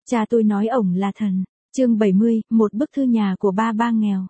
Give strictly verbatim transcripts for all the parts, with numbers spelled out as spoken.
Cha tôi nói ổng là thần. Chương bảy mươi, một bức thư nhà của ba ba nghèo.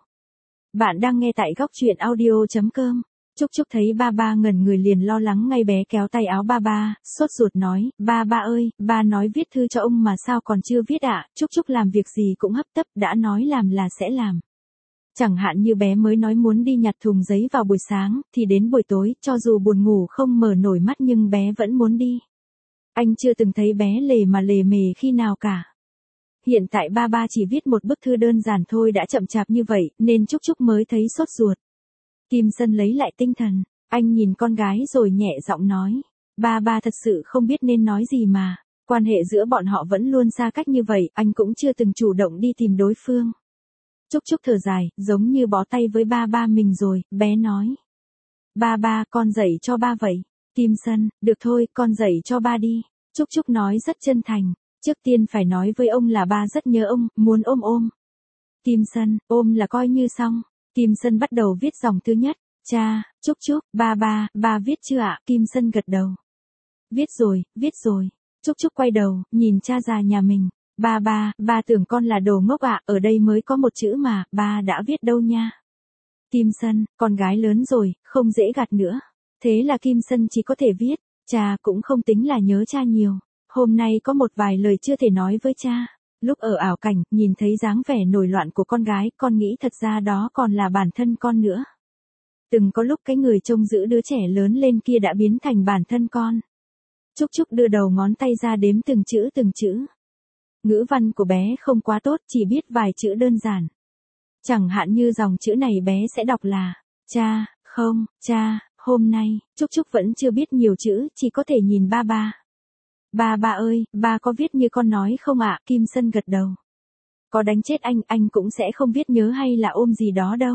Bạn đang nghe tại góc truyện audio chấm com. Trúc Trúc thấy ba ba ngẩn người liền lo lắng ngay bé kéo tay áo ba ba, sốt ruột nói, ba ba ơi, ba nói viết thư cho ông mà sao còn chưa viết ạ, à? Trúc Trúc làm việc gì cũng hấp tấp, đã nói làm là sẽ làm. Chẳng hạn như bé mới nói muốn đi nhặt thùng giấy vào buổi sáng, thì đến buổi tối, cho dù buồn ngủ không mở nổi mắt nhưng bé vẫn muốn đi. Anh chưa từng thấy bé lề mà lề mề khi nào cả. Hiện tại ba ba chỉ viết một bức thư đơn giản thôi đã chậm chạp như vậy, nên Trúc Trúc mới thấy sốt ruột. Kim Sân lấy lại tinh thần, anh nhìn con gái rồi nhẹ giọng nói, ba ba thật sự không biết nên nói gì mà, quan hệ giữa bọn họ vẫn luôn xa cách như vậy, anh cũng chưa từng chủ động đi tìm đối phương. Trúc Trúc thở dài, giống như bó tay với ba ba mình rồi, bé nói. Ba ba, con dạy cho ba vậy. Kim Sân, được thôi, con dạy cho ba đi. Trúc Trúc nói rất chân thành, trước tiên phải nói với ông là ba rất nhớ ông, muốn ôm ôm. Kim Sân, ôm là coi như xong. Kim Sân bắt đầu viết dòng thứ nhất, cha, Trúc Trúc, ba ba, ba viết chưa ạ? Kim Sân gật đầu. Viết rồi, viết rồi. Trúc Trúc quay đầu, nhìn cha già nhà mình. Ba ba, ba tưởng con là đồ ngốc ạ, ở đây mới có một chữ mà, ba đã viết đâu nha. Kim Sân, con gái lớn rồi, không dễ gạt nữa. Thế là Kim Sân chỉ có thể viết, cha cũng không tính là nhớ cha nhiều. Hôm nay có một vài lời chưa thể nói với cha. Lúc ở ảo cảnh, nhìn thấy dáng vẻ nổi loạn của con gái, con nghĩ thật ra đó còn là bản thân con nữa. Từng có lúc cái người trông giữ đứa trẻ lớn lên kia đã biến thành bản thân con. Trúc Trúc đưa đầu ngón tay ra đếm từng chữ từng chữ. Ngữ văn của bé không quá tốt, chỉ biết vài chữ đơn giản. Chẳng hạn như dòng chữ này bé sẽ đọc là, cha, không, cha, hôm nay, Trúc Trúc vẫn chưa biết nhiều chữ, chỉ có thể nhìn ba ba. Ba ba ơi, ba có viết như con nói không ạ? Kim Sân gật đầu. Có đánh chết anh, anh cũng sẽ không viết nhớ hay là ôm gì đó đâu.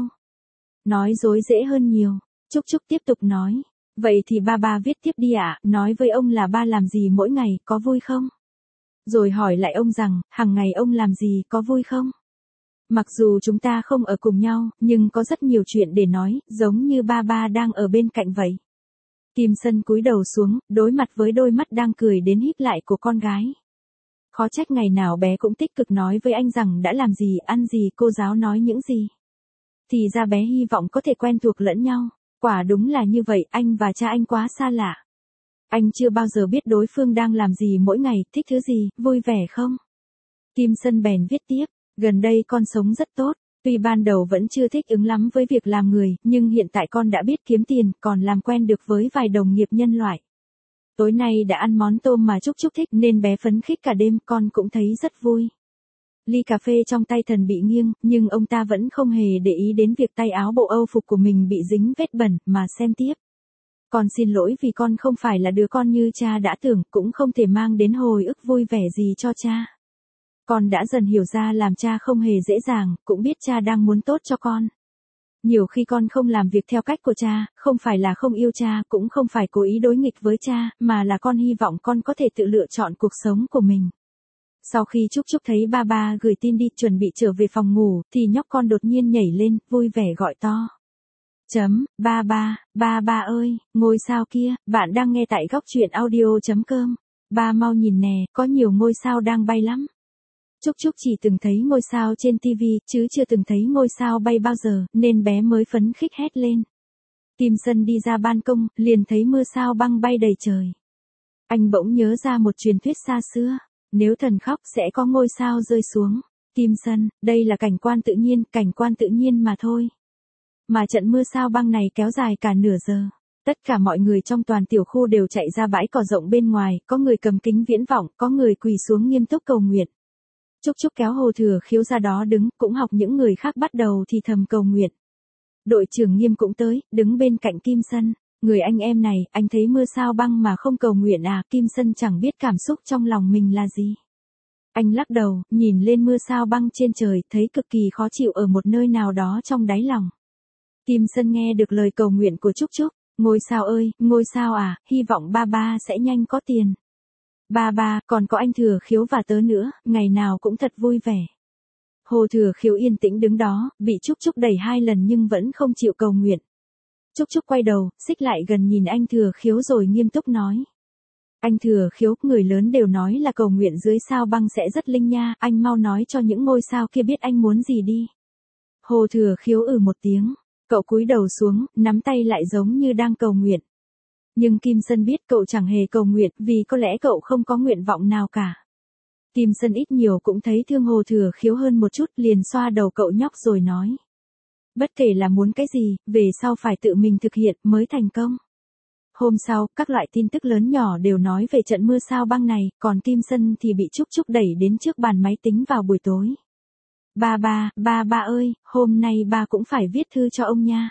Nói dối dễ hơn nhiều. Trúc Trúc tiếp tục nói. Vậy thì ba ba viết tiếp đi ạ, nói với ông là ba làm gì mỗi ngày, có vui không? Rồi hỏi lại ông rằng, hàng ngày ông làm gì, có vui không? Mặc dù chúng ta không ở cùng nhau, nhưng có rất nhiều chuyện để nói, giống như ba ba đang ở bên cạnh vậy. Kim Sân cúi đầu xuống, đối mặt với đôi mắt đang cười đến híp lại của con gái. Khó trách ngày nào bé cũng tích cực nói với anh rằng đã làm gì, ăn gì, cô giáo nói những gì. Thì ra bé hy vọng có thể quen thuộc lẫn nhau. Quả đúng là như vậy, anh và cha anh quá xa lạ. Anh chưa bao giờ biết đối phương đang làm gì mỗi ngày, thích thứ gì, vui vẻ không? Kim Sân bèn viết tiếp, gần đây con sống rất tốt. Tuy ban đầu vẫn chưa thích ứng lắm với việc làm người, nhưng hiện tại con đã biết kiếm tiền, còn làm quen được với vài đồng nghiệp nhân loại. Tối nay đã ăn món tôm mà Trúc Trúc thích nên bé phấn khích cả đêm, con cũng thấy rất vui. Ly cà phê trong tay thần bị nghiêng, nhưng ông ta vẫn không hề để ý đến việc tay áo bộ Âu phục của mình bị dính vết bẩn, mà xem tiếp. Con xin lỗi vì con không phải là đứa con như cha đã tưởng, cũng không thể mang đến hồi ức vui vẻ gì cho cha. Con đã dần hiểu ra làm cha không hề dễ dàng, cũng biết cha đang muốn tốt cho con. Nhiều khi con không làm việc theo cách của cha, không phải là không yêu cha, cũng không phải cố ý đối nghịch với cha, mà là con hy vọng con có thể tự lựa chọn cuộc sống của mình. Sau khi Trúc Trúc thấy ba ba gửi tin đi chuẩn bị trở về phòng ngủ, thì nhóc con đột nhiên nhảy lên, vui vẻ gọi to. Chấm, ba ba, ba ba ơi, ngôi sao kia, bạn đang nghe tại góc truyện audio chấm com. Ba mau nhìn nè, có nhiều ngôi sao đang bay lắm. Trúc Trúc chỉ từng thấy ngôi sao trên tivi, chứ chưa từng thấy ngôi sao bay bao giờ, nên bé mới phấn khích hét lên. Kim Sân đi ra ban công, liền thấy mưa sao băng bay đầy trời. Anh bỗng nhớ ra một truyền thuyết xa xưa, nếu thần khóc sẽ có ngôi sao rơi xuống. Kim Sân, đây là cảnh quan tự nhiên, cảnh quan tự nhiên mà thôi. Mà trận mưa sao băng này kéo dài cả nửa giờ. Tất cả mọi người trong toàn tiểu khu đều chạy ra bãi cỏ rộng bên ngoài, có người cầm kính viễn vọng, có người quỳ xuống nghiêm túc cầu nguyện. Trúc Trúc kéo Hồ Thừa Khiếu ra đó đứng, cũng học những người khác bắt đầu thì thầm cầu nguyện. Đội trưởng Nghiêm cũng tới, đứng bên cạnh Kim Sân. Người anh em này, anh thấy mưa sao băng mà không cầu nguyện à? Kim Sân chẳng biết cảm xúc trong lòng mình là gì. Anh lắc đầu, nhìn lên mưa sao băng trên trời, thấy cực kỳ khó chịu ở một nơi nào đó trong đáy lòng. Kim Sân nghe được lời cầu nguyện của Trúc Trúc. Ngôi sao ơi, ngôi sao à, hy vọng ba ba sẽ nhanh có tiền. Ba ba, còn có anh Thừa Khiếu và tớ nữa, ngày nào cũng thật vui vẻ. Hồ Thừa Khiếu yên tĩnh đứng đó, bị Trúc Trúc đẩy hai lần nhưng vẫn không chịu cầu nguyện. Trúc Trúc quay đầu, xích lại gần nhìn anh Thừa Khiếu rồi nghiêm túc nói. Anh Thừa Khiếu, người lớn đều nói là cầu nguyện dưới sao băng sẽ rất linh nha, anh mau nói cho những ngôi sao kia biết anh muốn gì đi. Hồ Thừa Khiếu ừ một tiếng, cậu cúi đầu xuống, nắm tay lại giống như đang cầu nguyện. Nhưng Kim Sân biết cậu chẳng hề cầu nguyện, vì có lẽ cậu không có nguyện vọng nào cả. Kim Sân ít nhiều cũng thấy thương Hồ Thừa Khiếu hơn một chút, liền xoa đầu cậu nhóc rồi nói. Bất kể là muốn cái gì, về sau phải tự mình thực hiện mới thành công. Hôm sau, các loại tin tức lớn nhỏ đều nói về trận mưa sao băng này, còn Kim Sân thì bị Trúc Trúc đẩy đến trước bàn máy tính vào buổi tối. Ba ba, ba ba ơi, hôm nay ba cũng phải viết thư cho ông nha.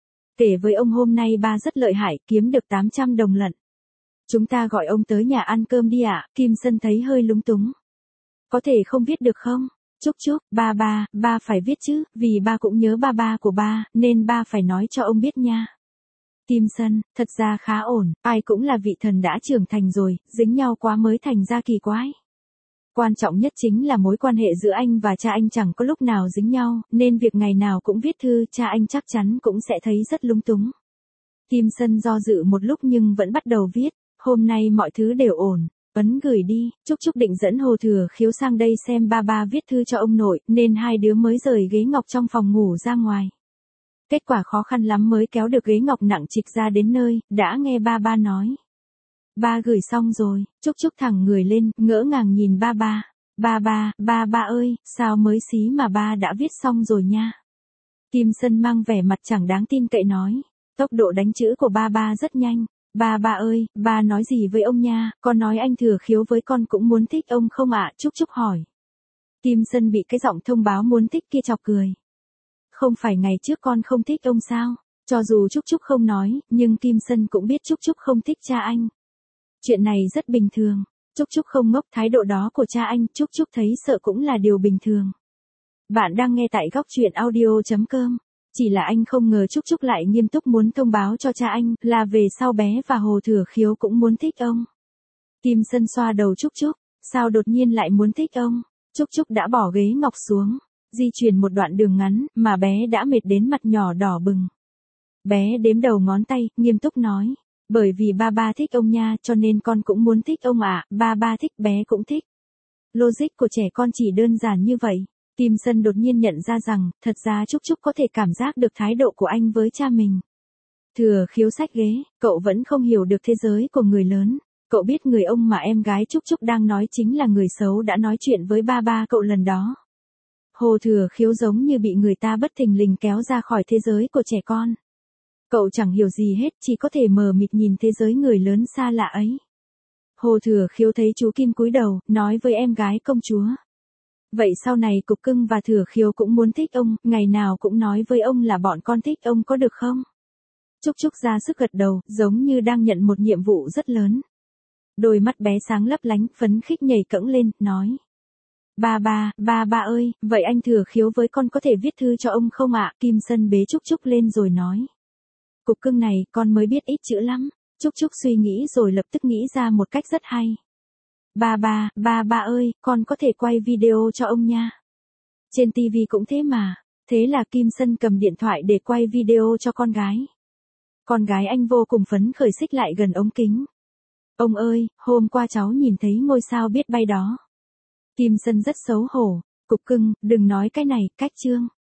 Kể với ông hôm nay ba rất lợi hại, kiếm được tám trăm đồng lận. Chúng ta gọi ông tới nhà ăn cơm đi ạ, Kim Sân thấy hơi lúng túng. Có thể không viết được không? Trúc Trúc, ba ba, ba phải viết chứ, vì ba cũng nhớ ba ba của ba, nên ba phải nói cho ông biết nha. Kim Sân, thật ra khá ổn, ai cũng là vị thần đã trưởng thành rồi, dính nhau quá mới thành ra kỳ quái. Quan trọng nhất chính là mối quan hệ giữa anh và cha anh chẳng có lúc nào dính nhau, nên việc ngày nào cũng viết thư, cha anh chắc chắn cũng sẽ thấy rất lung túng. Kim Sân do dự một lúc nhưng vẫn bắt đầu viết, hôm nay mọi thứ đều ổn, ấn gửi đi, Trúc Trúc định dẫn Hồ Thừa Khiếu sang đây xem ba ba viết thư cho ông nội, nên hai đứa mới rời ghế ngọc trong phòng ngủ ra ngoài. Kết quả khó khăn lắm mới kéo được ghế ngọc nặng trịch ra đến nơi, đã nghe ba ba nói. Ba gửi xong rồi, Trúc Trúc thẳng người lên, ngỡ ngàng nhìn ba ba. Ba ba, ba ba ơi, sao mới xí mà ba đã viết xong rồi nha. Kim Sân mang vẻ mặt chẳng đáng tin cậy nói. Tốc độ đánh chữ của ba ba rất nhanh. Ba ba ơi, ba nói gì với ông nha, con nói anh Thừa Khiếu với con cũng muốn thích ông không ạ? Trúc Trúc hỏi. Kim Sân bị cái giọng thông báo muốn thích kia chọc cười. Không phải ngày trước con không thích ông sao? Cho dù Trúc Trúc không nói, nhưng Kim Sân cũng biết Trúc Trúc không thích cha anh. Chuyện này rất bình thường. Trúc Trúc không ngốc, thái độ đó của cha anh, Trúc Trúc thấy sợ cũng là điều bình thường. Bạn đang nghe tại góc truyện audio chấm com. Chỉ là anh không ngờ Trúc Trúc lại nghiêm túc muốn thông báo cho cha anh, là về sau bé và Hồ Thừa Khiếu cũng muốn thích ông. Kim Sân xoa đầu Trúc Trúc, sao đột nhiên lại muốn thích ông? Trúc Trúc đã bỏ ghế ngọc xuống, di chuyển một đoạn đường ngắn, mà bé đã mệt đến mặt nhỏ đỏ bừng. Bé đếm đầu ngón tay, nghiêm túc nói. Bởi vì ba ba thích ông nha, cho nên con cũng muốn thích ông ạ, à. Ba ba thích bé cũng thích. Logic của trẻ con chỉ đơn giản như vậy. Kim Sân đột nhiên nhận ra rằng, thật ra Trúc Trúc có thể cảm giác được thái độ của anh với cha mình. Thừa Khiếu xách ghế, cậu vẫn không hiểu được thế giới của người lớn. Cậu biết người ông mà em gái Trúc Trúc đang nói chính là người xấu đã nói chuyện với ba ba cậu lần đó. Hồ Thừa Khiếu giống như bị người ta bất thình lình kéo ra khỏi thế giới của trẻ con. Cậu chẳng hiểu gì hết, chỉ có thể mờ mịt nhìn thế giới người lớn xa lạ ấy. Hồ Thừa Khiếu thấy chú Kim cúi đầu, nói với em gái công chúa. Vậy sau này Cục Cưng và Thừa Khiếu cũng muốn thích ông, ngày nào cũng nói với ông là bọn con thích ông có được không? Trúc Trúc ra sức gật đầu, giống như đang nhận một nhiệm vụ rất lớn. Đôi mắt bé sáng lấp lánh, phấn khích nhảy cẫng lên, nói. Ba ba, ba ba ơi, vậy anh Thừa Khiếu với con có thể viết thư cho ông không ạ? Kim Sân bế Trúc Trúc lên rồi nói. Cục Cưng này, con mới biết ít chữ lắm. Trúc Trúc suy nghĩ rồi lập tức nghĩ ra một cách rất hay. Ba ba, ba ba ơi, con có thể quay video cho ông nha. Trên tivi cũng thế mà. Thế là Kim Sân cầm điện thoại để quay video cho con gái. Con gái anh vô cùng phấn khởi xích lại gần ống kính. Ông ơi, hôm qua cháu nhìn thấy ngôi sao biết bay đó. Kim Sân rất xấu hổ. Cục Cưng, đừng nói cái này, cách chương.